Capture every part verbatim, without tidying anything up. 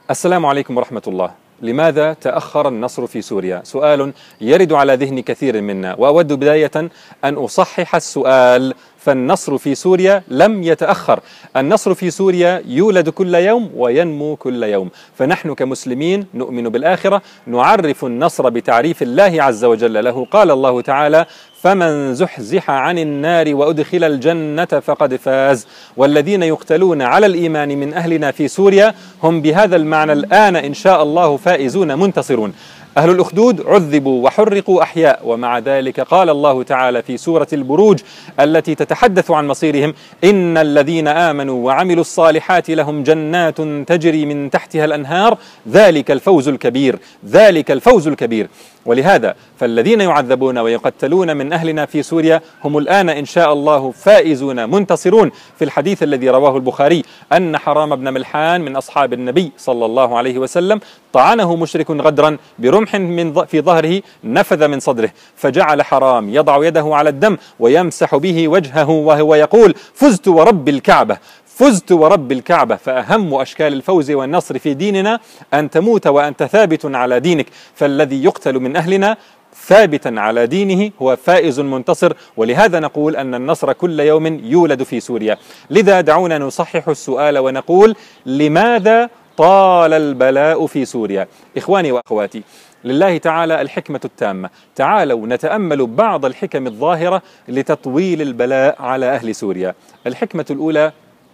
السلام عليكم ورحمة الله. لماذا تأخر النصر في سوريا؟ سؤال يرد على ذهن كثير منا، وأود بداية أن أصحح السؤال. فالنصر في سوريا لم يتأخر، النصر في سوريا يولد كل يوم وينمو كل يوم. فنحن كمسلمين نؤمن بالآخرة، نعرف النصر بتعريف الله عز وجل له. قال الله تعالى: فمن زحزح عن النار وأدخل الجنة فقد فاز. والذين يقتلون على الإيمان من أهلنا في سوريا هم بهذا المعنى الآن إن شاء الله فائزون منتصرون. أهل الأخدود عذبوا وحرقوا أحياء، ومع ذلك قال الله تعالى في سورة البروج التي تتحدث عن مصيرهم: إن الذين آمنوا وعملوا الصالحات لهم جنات تجري من تحتها الأنهار ذلك الفوز الكبير، ذلك الفوز الكبير. ولهذا فالذين يعذبون ويقتلون من أهلنا في سوريا هم الآن إن شاء الله فائزون منتصرون. في الحديث الذي رواه البخاري أن حرام بن ملحان من أصحاب النبي صلى الله عليه وسلم طعنه مشرك غدرا برمح من في ظهره نفذ من صدره، فجعل حرام يضع يده على الدم ويمسح به وجهه وهو يقول: فزت ورب الكعبة، فزت ورب الكعبة. فأهم أشكال الفوز والنصر في ديننا أن تموت وأنت ثابت على دينك. فالذي يقتل من أهلنا ثابتا على دينه هو فائز منتصر، ولهذا نقول أن النصر كل يوم يولد في سوريا. لذا دعونا نصحح السؤال ونقول: لماذا طال البلاء في سوريا؟ إخواني وأخواتي، لله تعالى الحكمة التامة. تعالوا نتأمل بعض الحكم الظاهرة لتطويل البلاء على أهل سوريا. الحكمة الأولى: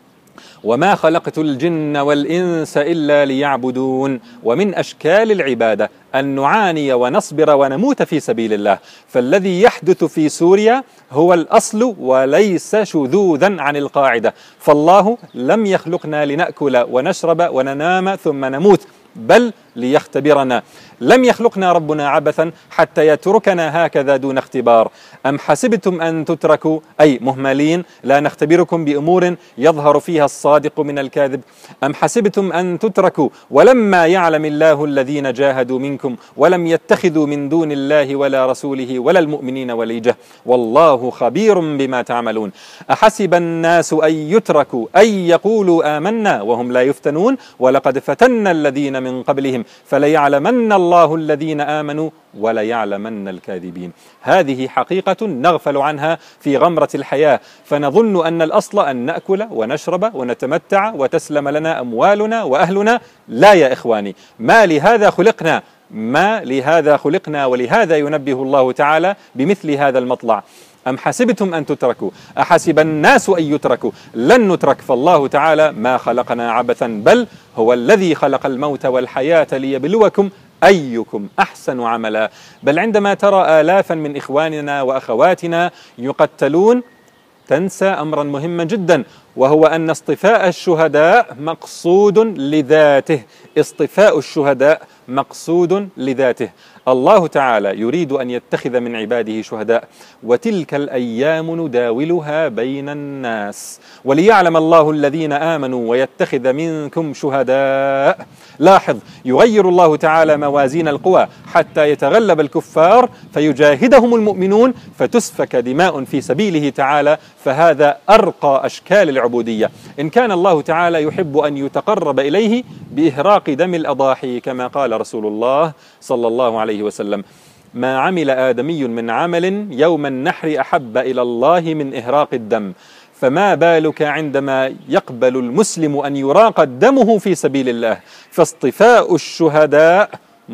وما خلقت الجن والإنس إلا ليعبدون. ومن أشكال العبادة أن نعاني ونصبر ونموت في سبيل الله. فالذي يحدث في سوريا هو الأصل وليس شذوذا عن القاعدة. فالله لم يخلقنا لنأكل ونشرب وننام ثم نموت، بل ليختبرنا. لم يخلقنا ربنا عبثا حتى يتركنا هكذا دون اختبار. أم حسبتم أن تتركوا أي مهملين لا نختبركم بأمور يظهر فيها الصادق من الكاذب؟ أم حسبتم أن تتركوا ولما يعلم الله الذين جاهدوا منكم ولم يتخذوا من دون الله ولا رسوله ولا المؤمنين وليجة والله خبير بما تعملون. أحسب الناس أن يتركوا أن يقولوا آمنا وهم لا يفتنون ولقد فتنا الذين من قبلهم فليعلمن الله الذين آمنوا وليعلمن الكاذبين. هذه حقيقة نغفل عنها في غمرة الحياة، فنظن أن الأصل أن نأكل ونشرب ونتمتع وتسلم لنا أموالنا وأهلنا. لا يا إخواني، ما لهذا خلقنا، ما لهذا خلقنا. ولهذا ينبه الله تعالى بمثل هذا المطلع: أم حسبتم أن تتركوا، أحسب الناس أن يتركوا. لن نترك، فالله تعالى ما خلقنا عبثا، بل هو الذي خلق الموت والحياة ليبلوكم أيكم أحسن عملا. بل عندما ترى آلافا من إخواننا وأخواتنا يقتلون تنسى أمرا مهما جدا، وهو أن اصطفاء الشهداء مقصود لذاته. اصطفاء الشهداء مقصود لذاته. الله تعالى يريد أن يتخذ من عباده شهداء، وتلك الأيام نداولها بين الناس وليعلم الله الذين آمنوا ويتخذ منكم شهداء. لاحظ، يغير الله تعالى موازين القوى حتى يتغلب الكفار فيجاهدهم المؤمنون فتسفك دماء في سبيله تعالى. فهذا أرقى أشكال العبودية. إن كان الله تعالى يحب أن يتقرب إليه بإهراق دم الأضاحي كما قال رسول الله صلى الله عليه وسلم: ما عمل آدمي من عمل يوم النحر أحب إلى الله من إهراق الدم. فما بالك عندما يقبل المسلم أن يراق دمه في سبيل الله؟ فاصطفاء الشهداء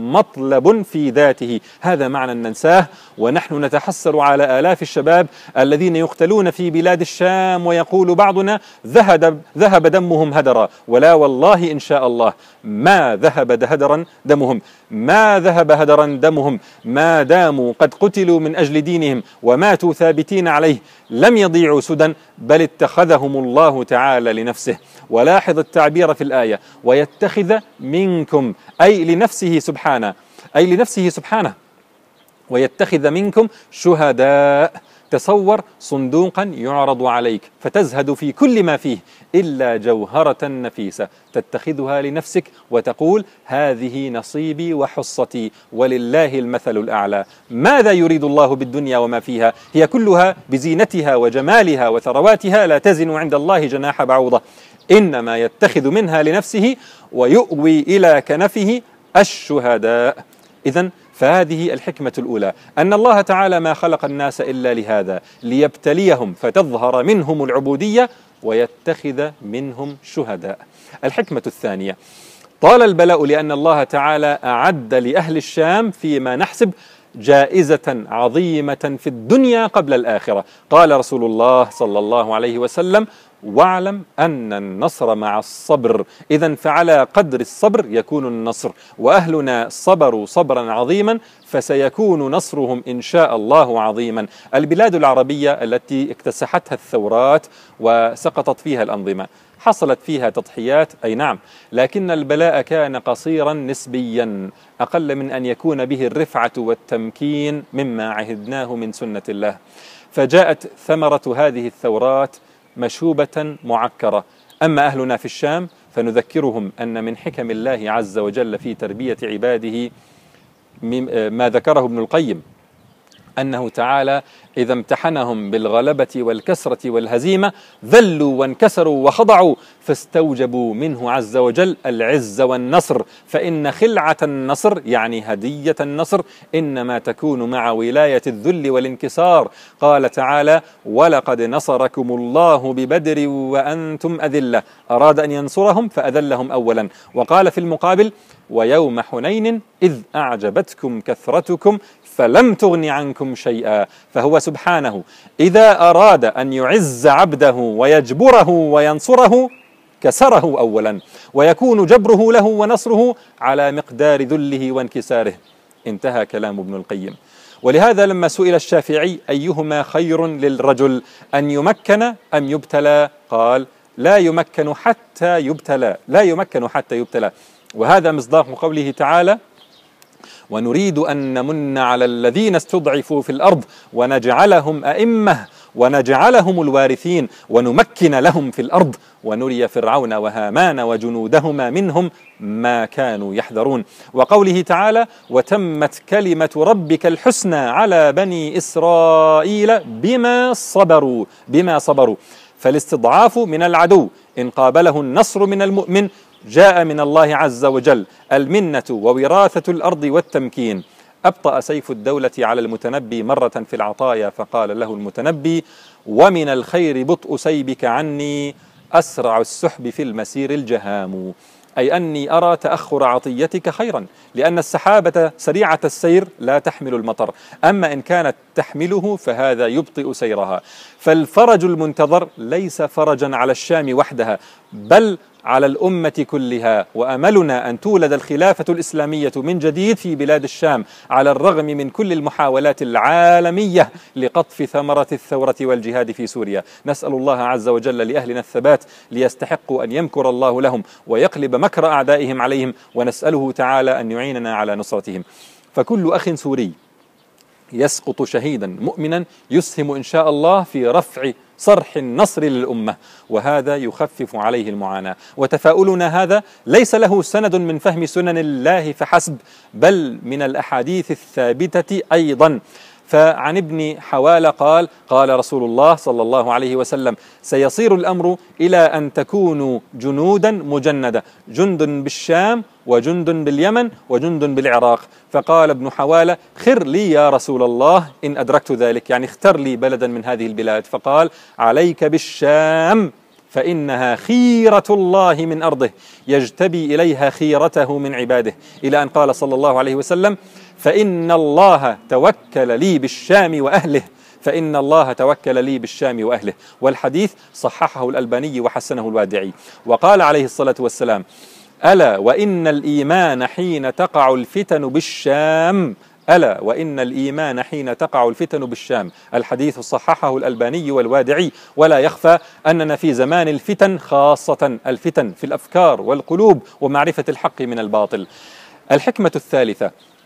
مطلب في ذاته. هذا معنى ننساه ونحن نتحسر على آلاف الشباب الذين يقتلون في بلاد الشام، ويقول بعضنا: ذهب ذهب دمهم هدرا. ولا والله إن شاء الله ما ذهب هدرا دمهم، ما ذهب هدرا دمهم ما داموا قد قتلوا من أجل دينهم وماتوا ثابتين عليه. لم يضيعوا سدى، بل اتخذهم الله تعالى لنفسه. ولاحظ التعبير في الآية: ويتخذ منكم، أي لنفسه سبحانه، أي لنفسه سبحانه، ويتخذ منكم شهداء. تصور صندوقا يعرض عليك فتزهد في كل ما فيه إلا جوهرة نفيسة تتخذها لنفسك وتقول هذه نصيبي وحصتي ولله المثل الأعلى. ماذا يريد الله بالدنيا وما فيها؟ هي كلها بزينتها وجمالها وثرواتها لا تزن عند الله جناح بعوضة، إنما يتخذ منها لنفسه ويؤوي إلى كنفه الشهداء. إذن فهذه الحكمة الأولى، أن الله تعالى ما خلق الناس إلا لهذا، ليبتليهم فتظهر منهم العبودية ويتخذ منهم شهداء. الحكمة الثانية، طال البلاء لأن الله تعالى أعد لأهل الشام فيما نحسب جائزة عظيمة في الدنيا قبل الآخرة. قال رسول الله صلى الله عليه وسلم: واعلم أن النصر مع الصبر. إذن فعلى قدر الصبر يكون النصر، وأهلنا صبروا صبرا عظيما فسيكون نصرهم إن شاء الله عظيما. البلاد العربية التي اكتسحتها الثورات وسقطت فيها الأنظمة حصلت فيها تضحيات، أي نعم، لكن البلاء كان قصيرا نسبيا، أقل من أن يكون به الرفعة والتمكين مما عهدناه من سنة الله. فجاءت ثمرة هذه الثورات مشوبة معكرة. أما أهلنا في الشام فنذكرهم أن من حكم الله عز وجل في تربية عباده ما ذكره ابن القيم، أنه تعالى إذا امتحنهم بالغلبة والكسرة والهزيمة ذلوا وانكسروا وخضعوا فاستوجبوا منه عز وجل العز والنصر، فإن خلعة النصر يعني هدية النصر إنما تكون مع ولاية الذل والانكسار. قال تعالى: ولقد نصركم الله ببدر وأنتم أذلة. أراد أن ينصرهم فأذلهم أولا. وقال في المقابل: ويوم حنين إذ أعجبتكم كثرتكم فلم تغن عنكم شيئا. فهو سبحانه إذا أراد أن يعز عبده ويجبره وينصره كسره أولا، ويكون جبره له ونصره على مقدار ذله وانكساره. انتهى كلام ابن القيم. ولهذا لما سئل الشافعي أيهما خير للرجل، أن يمكن أم يبتلى؟ قال: لا يمكن حتى يبتلى، لا يمكن حتى يبتلى. وهذا مصداق قوله تعالى: ونريد أن نمن على الذين استضعفوا في الأرض ونجعلهم أئمة ونجعلهم الوارثين ونمكن لهم في الأرض ونري فرعون وهامان وجنودهما منهم ما كانوا يحذرون. وقوله تعالى: وتمت كلمة ربك الحسنى على بني إسرائيل بما صبروا، بما صبروا. فالاستضعاف من العدو إن قابله النصر من المؤمن جاء من الله عز وجل، المنة ووراثة الأرض والتمكين. أبطأ سيف الدولة على المتنبي مرة في العطايا فقال له المتنبي: ومن الخير بطء سيبك عني أسرع السحب في المسير الجهام. أي أني أرى تأخر عطيتك خيرا، لأن السحابة سريعة السير لا تحمل المطر، أما إن كانت تحمله فهذا يبطئ سيرها. فالفرج المنتظر ليس فرجا على الشام وحدها بل على الأمة كلها، وأملنا أن تولد الخلافة الإسلامية من جديد في بلاد الشام على الرغم من كل المحاولات العالمية لقطف ثمرة الثورة والجهاد في سوريا. نسأل الله عز وجل لأهلنا الثبات ليستحقوا أن يمكر الله لهم ويقلب مكر أعدائهم عليهم، ونسأله تعالى أن يعيننا على نصرتهم. فكل أخ سوري يسقط شهيدا مؤمنا يسهم إن شاء الله في رفع صرح النصر للأمة، وهذا يخفف عليه المعاناة. وتفاؤلنا هذا ليس له سند من فهم سنن الله فحسب، بل من الأحاديث الثابتة أيضا. فعن ابن حوالة قال: قال رسول الله صلى الله عليه وسلم: سيصير الأمر إلى أن تكونوا جنودا مجندة، جند بالشام وجند باليمن وجند بالعراق. فقال ابن حوالة: خر لي يا رسول الله إن أدركت ذلك، يعني اختر لي بلدا من هذه البلاد. فقال: عليك بالشام فإنها خيرة الله من أرضه يجتبي إليها خيرته من عباده، إلى أن قال صلى الله عليه وسلم: فإن الله توكل لي بالشام وأهله، فإن الله توكل لي بالشام وأهله. والحديث صححه الألباني وحسنه الوادعي. وقال عليه الصلاة والسلام: ألا وإن الإيمان حين تقع الفتن بالشام، ألا وإن الإيمان حين تقع الفتن بالشام. الحديث صححه الألباني والوادعي. ولا يخفى أننا في زمان الفتن، خاصة الفتن في الأفكار والقلوب ومعرفة الحق من الباطل. الحكمة الثالثة: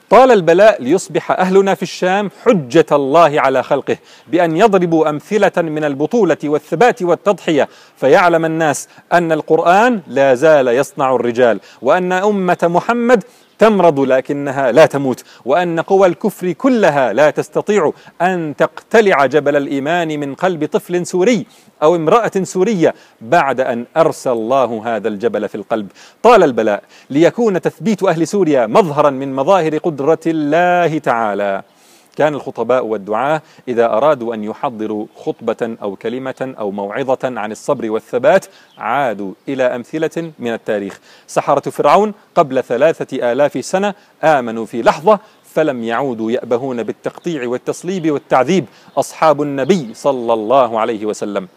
طال البلاء ليصبح أهلنا في الشام حجة الله على خلقه بأن يضربوا أمثلة من البطولة والثبات والتضحية، فيعلم الناس أن القرآن لا زال يصنع الرجال، وأن أمة محمد تمرض لكنها لا تموت، وأن قوى الكفر كلها لا تستطيع أن تقتلع جبل الإيمان من قلب طفل سوري أو امرأة سورية بعد أن أرسى الله هذا الجبل في القلب. طال البلاء ليكون تثبيت أهل سوريا مظهرا من مظاهر قدرة الله تعالى. كان الخطباء والدعاة إذا أرادوا أن يحضروا خطبة أو كلمة أو موعظة عن الصبر والثبات عادوا إلى أمثلة من التاريخ. سحرة فرعون قبل ثلاثة آلاف سنة آمنوا في لحظة فلم يعودوا يأبهون بالتقطيع والتصليب والتعذيب. أصحاب النبي صلى الله عليه وسلم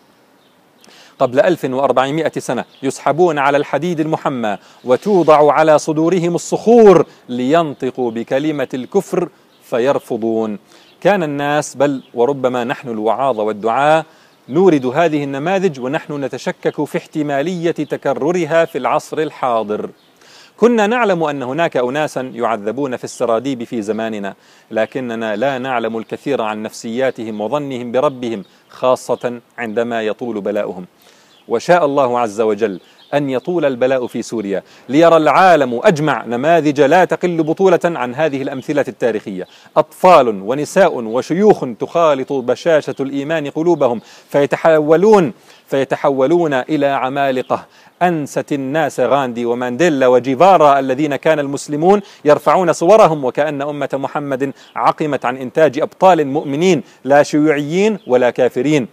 قبل ألف وأربعمائة سنة يسحبون على الحديد المحمى وتوضع على صدورهم الصخور لينطقوا بكلمة الكفر فيرفضون. كان الناس بل وربما نحن الوعاظ والدعاة نورد هذه النماذج ونحن نتشكك في احتمالية تكررها في العصر الحاضر. كنا نعلم أن هناك أناسا يعذبون في السراديب في زماننا، لكننا لا نعلم الكثير عن نفسياتهم وظنهم بربهم، خاصة عندما يطول بلاؤهم. وشاء الله عز وجل أن يطول البلاء في سوريا ليرى العالم أجمع نماذج لا تقل بطولة عن هذه الأمثلة التاريخية. أطفال ونساء وشيوخ تخالط بشاشة الإيمان قلوبهم فيتحولون فيتحولون إلى عمالقة. أنست الناس غاندي ومانديلا وجيفارا الذين كان المسلمون يرفعون صورهم وكأن أمة محمد عقمت عن إنتاج أبطال مؤمنين لا شيوعيين ولا كافرين.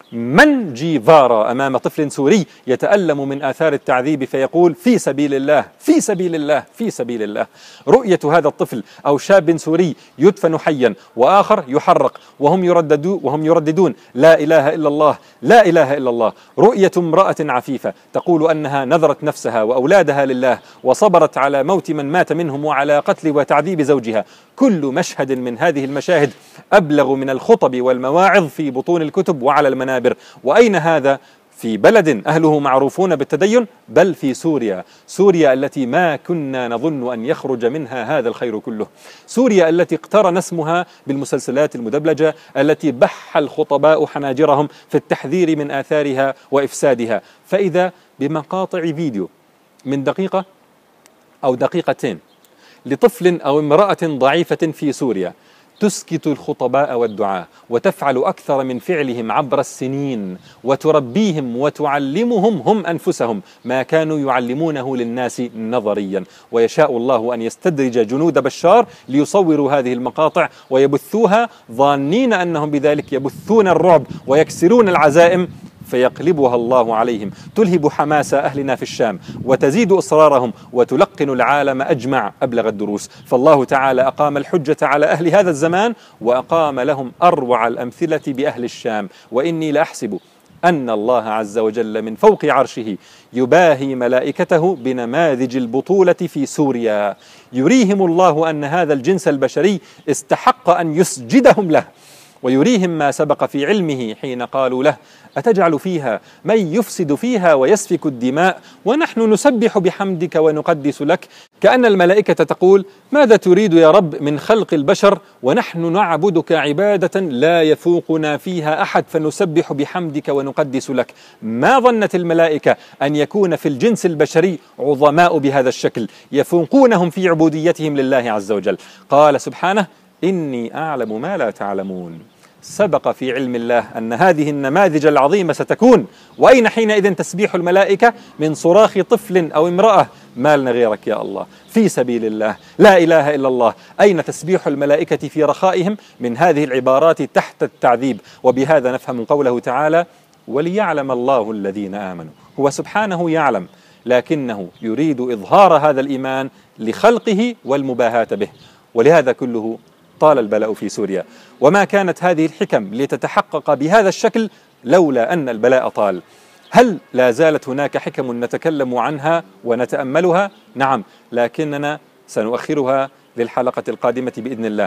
من جيفارا أمام طفل سوري يتألم من آثار التعذيب فيقول في سبيل الله في سبيل الله في سبيل الله؟ رؤية هذا الطفل أو شاب سوري يدفن حيا وآخر يحرق وهم يرددون وهم يرددون لا إله إلا الله لا إله إلا الله. رؤية امرأة عفيفة تقول أنها نذرت نفسها وأولادها لله وصبرت على موت من مات منهم وعلى قتل وتعذيب زوجها. كل مشهد من هذه المشاهد أبلغ من الخطب والمواعظ في بطون الكتب وعلى المنابر. وأين هذا؟ في بلد أهله معروفون بالتدين، بل في سوريا، سوريا التي ما كنا نظن أن يخرج منها هذا الخير كله، سوريا التي اقترن اسمها بالمسلسلات المدبلجة التي بح الخطباء حناجرهم في التحذير من آثارها وإفسادها. فإذا بمقاطع فيديو من دقيقة أو دقيقتين لطفل أو امرأة ضعيفة في سوريا تسكت الخطباء والدعاة وتفعل أكثر من فعلهم عبر السنين وتربيهم وتعلمهم هم أنفسهم ما كانوا يعلمونه للناس نظريا. ويشاء الله أن يستدرج جنود بشار ليصوروا هذه المقاطع ويبثوها ظانين أنهم بذلك يبثون الرعب ويكسرون العزائم فيقلبها الله عليهم، تلهب حماس أهلنا في الشام وتزيد إصرارهم وتلقن العالم أجمع أبلغ الدروس. فالله تعالى أقام الحجة على أهل هذا الزمان وأقام لهم أروع الأمثلة بأهل الشام. وإني لأحسب أن الله عز وجل من فوق عرشه يباهي ملائكته بنماذج البطولة في سوريا، يريهم الله أن هذا الجنس البشري استحق أن يسجدهم له، ويريهم ما سبق في علمه حين قالوا له أتجعل فيها من يفسد فيها ويسفك الدماء ونحن نسبح بحمدك ونقدس لك. كأن الملائكة تقول ماذا تريد يا رب من خلق البشر ونحن نعبدك عبادة لا يفوقنا فيها أحد فنسبح بحمدك ونقدس لك. ما ظنت الملائكة أن يكون في الجنس البشري عظماء بهذا الشكل يفوقونهم في عبوديتهم لله عز وجل. قال سبحانه إني أعلم ما لا تعلمون. سبق في علم الله أن هذه النماذج العظيمة ستكون. وأين حينئذ تسبيح الملائكة من صراخ طفل أو امرأة ما لنا غيرك يا الله في سبيل الله لا إله إلا الله؟ أين تسبيح الملائكة في رخائهم من هذه العبارات تحت التعذيب؟ وبهذا نفهم قوله تعالى وليعلم الله الذين آمنوا. هو سبحانه يعلم لكنه يريد إظهار هذا الإيمان لخلقه والمباهاة به. ولهذا كله طال البلاء في سوريا. وما كانت هذه الحكم لتتحقق بهذا الشكل لولا أن البلاء طال. هل لا زالت هناك حكم نتكلم عنها ونتأملها؟ نعم، لكننا سنؤخرها للحلقة القادمة بإذن الله.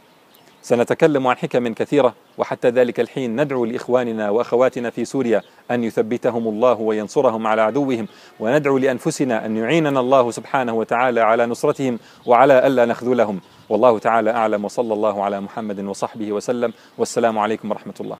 سنتكلم عن حكم كثيرة، وحتى ذلك الحين ندعو لإخواننا وأخواتنا في سوريا أن يثبتهم الله وينصرهم على عدوهم، وندعو لأنفسنا أن يعيننا الله سبحانه وتعالى على نصرتهم وعلى ألا نخذلهم. والله تعالى أعلم، وصلى الله على محمد وصحبه وسلم، والسلام عليكم ورحمة الله.